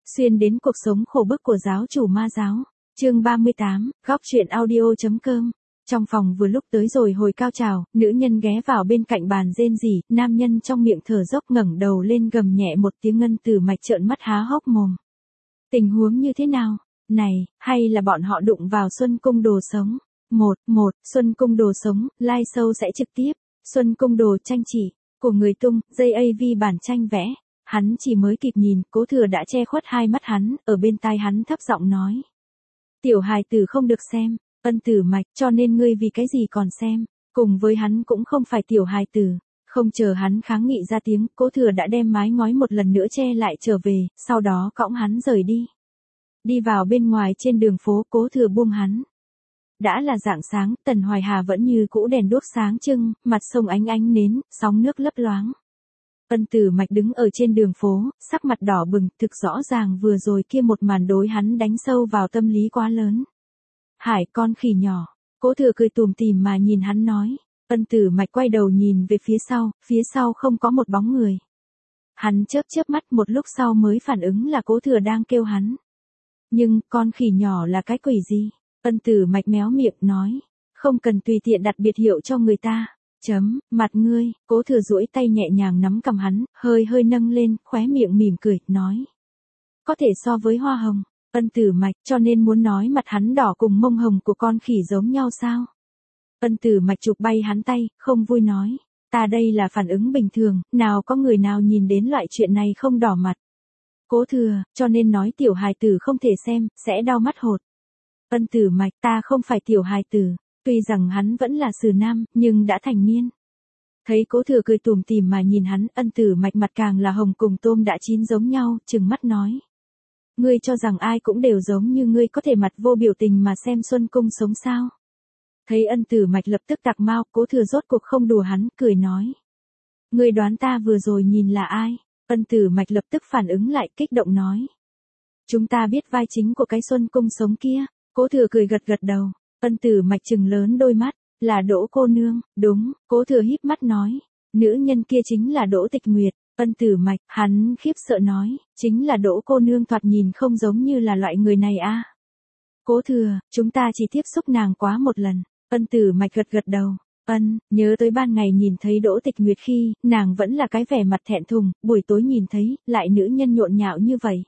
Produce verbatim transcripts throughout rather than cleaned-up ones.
Xuyên đến cuộc sống khổ bức của giáo chủ ma giáo. Chương ba mươi tám, góc truyện audio.com. Trong phòng vừa lúc tới rồi hồi cao trào, nữ nhân ghé vào bên cạnh bàn rên rỉ, nam nhân trong miệng thở dốc ngẩng đầu lên gầm nhẹ một tiếng, Ngân Tử Mạch trợn mắt há hốc mồm. Tình huống như thế nào? Này, hay là bọn họ đụng vào Xuân Cung Đồ sống? Một, một, Xuân Cung Đồ sống, live show sẽ trực tiếp. Xuân Cung Đồ tranh chỉ, của người tung, gi a vê bản tranh vẽ. Hắn chỉ mới kịp nhìn, Cố Thừa đã che khuất hai mắt hắn, ở bên tai hắn thấp giọng nói. Tiểu hài tử không được xem, Ân Tử Mạch, cho nên ngươi vì cái gì còn xem, cùng với hắn cũng không phải tiểu hài tử. Không chờ hắn kháng nghị ra tiếng, Cố Thừa đã đem mái ngói một lần nữa che lại trở về, sau đó cõng hắn rời đi. Đi vào bên ngoài trên đường phố, Cố Thừa buông hắn. Đã là rạng sáng, Tần Hoài Hà vẫn như cũ đèn đuốc sáng trưng, mặt sông ánh ánh nến, sóng nước lấp loáng. Ân Tử Mạch đứng ở trên đường phố, sắc mặt đỏ bừng, thực rõ ràng vừa rồi kia một màn đối hắn đánh sâu vào tâm lý quá lớn. Hải, con khỉ nhỏ. Cố Thừa cười tủm tỉm mà nhìn hắn nói. Ân Tử Mạch quay đầu nhìn về phía sau, phía sau không có một bóng người. Hắn chớp chớp mắt, một lúc sau mới phản ứng là Cố Thừa đang kêu hắn. Nhưng, con khỉ nhỏ là cái quỷ gì? Ân Tử Mạch méo miệng nói. Không cần tùy tiện đặt biệt hiệu cho người ta. Chấm, mặt ngươi. Cố Thừa duỗi tay nhẹ nhàng nắm cầm hắn, hơi hơi nâng lên, khóe miệng mỉm cười, nói. Có thể so với hoa hồng. Ân Tử Mạch, cho nên muốn nói mặt hắn đỏ cùng mông hồng của con khỉ giống nhau sao? Ân Tử Mạch chụp bay hắn tay, không vui nói. Ta đây là phản ứng bình thường, nào có người nào nhìn đến loại chuyện này không đỏ mặt. Cố Thừa, cho nên nói tiểu hài tử không thể xem, sẽ đau mắt hột. Ân Tử Mạch, ta không phải tiểu hài tử. Tuy rằng hắn vẫn là sử nam, nhưng đã thành niên. Thấy Cố Thừa cười tủm tỉm mà nhìn hắn, Ân Tử Mạch mặt càng là hồng cùng tôm đã chín giống nhau, trừng mắt nói. Ngươi cho rằng ai cũng đều giống như ngươi có thể mặt vô biểu tình mà xem Xuân Cung sống sao? Thấy Ân Tử Mạch lập tức tặc mau, Cố Thừa rốt cuộc không đùa hắn, cười nói. Ngươi đoán ta vừa rồi nhìn là ai? Ân Tử Mạch lập tức phản ứng lại, kích động nói. Chúng ta biết vai chính của cái Xuân Cung sống kia. Cố Thừa cười gật gật đầu. Ân Tử Mạch trừng lớn đôi mắt, là Đỗ cô nương, đúng. Cố Thừa híp mắt nói. Nữ nhân kia chính là Đỗ Tịch Nguyệt. Ân Tử Mạch, hắn khiếp sợ nói, chính là Đỗ cô nương, thoạt nhìn không giống như là loại người này a. À. Cố Thừa, chúng ta chỉ tiếp xúc nàng quá một lần. Ân Tử Mạch gật gật đầu. Ân, nhớ tới ban ngày nhìn thấy Đỗ Tịch Nguyệt khi, nàng vẫn là cái vẻ mặt thẹn thùng, buổi tối nhìn thấy, lại nữ nhân nhộn nhạo như vậy.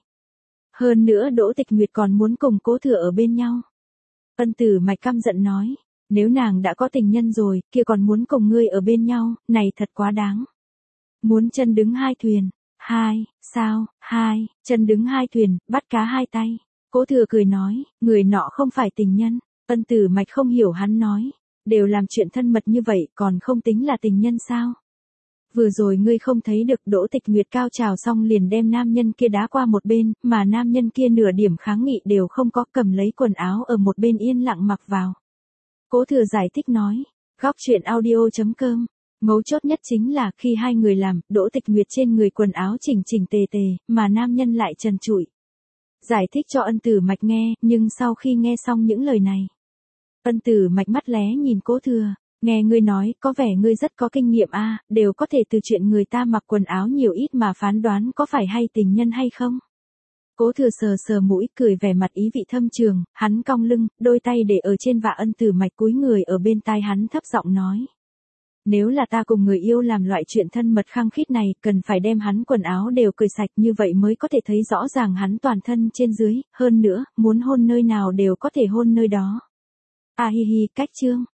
Hơn nữa Đỗ Tịch Nguyệt còn muốn cùng Cố Thừa ở bên nhau. Ân Tử Mạch căm giận nói, nếu nàng đã có tình nhân rồi, kia còn muốn cùng ngươi ở bên nhau, này thật quá đáng. Muốn chân đứng hai thuyền, hai, sao, hai, chân đứng hai thuyền, bắt cá hai tay. Cố Thừa cười nói, người nọ không phải tình nhân. Ân Tử Mạch không hiểu hắn nói, đều làm chuyện thân mật như vậy còn không tính là tình nhân sao? Vừa rồi ngươi không thấy được Đỗ Tịch Nguyệt cao trào xong liền đem nam nhân kia đá qua một bên, mà nam nhân kia nửa điểm kháng nghị đều không có, cầm lấy quần áo ở một bên yên lặng mặc vào. Cố Thừa giải thích nói, góc truyện audio.com. Mấu chốt nhất chính là khi hai người làm, Đỗ Tịch Nguyệt trên người quần áo chỉnh chỉnh tề tề, mà nam nhân lại trần trụi. Giải thích cho Ân Tử Mạch nghe, nhưng sau khi nghe xong những lời này, Ân Tử Mạch mắt lé nhìn Cố Thừa, nghe ngươi nói, có vẻ ngươi rất có kinh nghiệm a, à, đều có thể từ chuyện người ta mặc quần áo nhiều ít mà phán đoán có phải hay tình nhân hay không. Cố Thừa sờ sờ mũi, cười vẻ mặt ý vị thâm trường, hắn cong lưng, đôi tay để ở trên vả, Ân Tử Mạch cúi người ở bên tai hắn thấp giọng nói. Nếu là ta cùng người yêu làm loại chuyện thân mật khăng khít này, cần phải đem hắn quần áo đều cởi sạch, như vậy mới có thể thấy rõ ràng hắn toàn thân trên dưới, hơn nữa, muốn hôn nơi nào đều có thể hôn nơi đó. A hi hi, cách chương.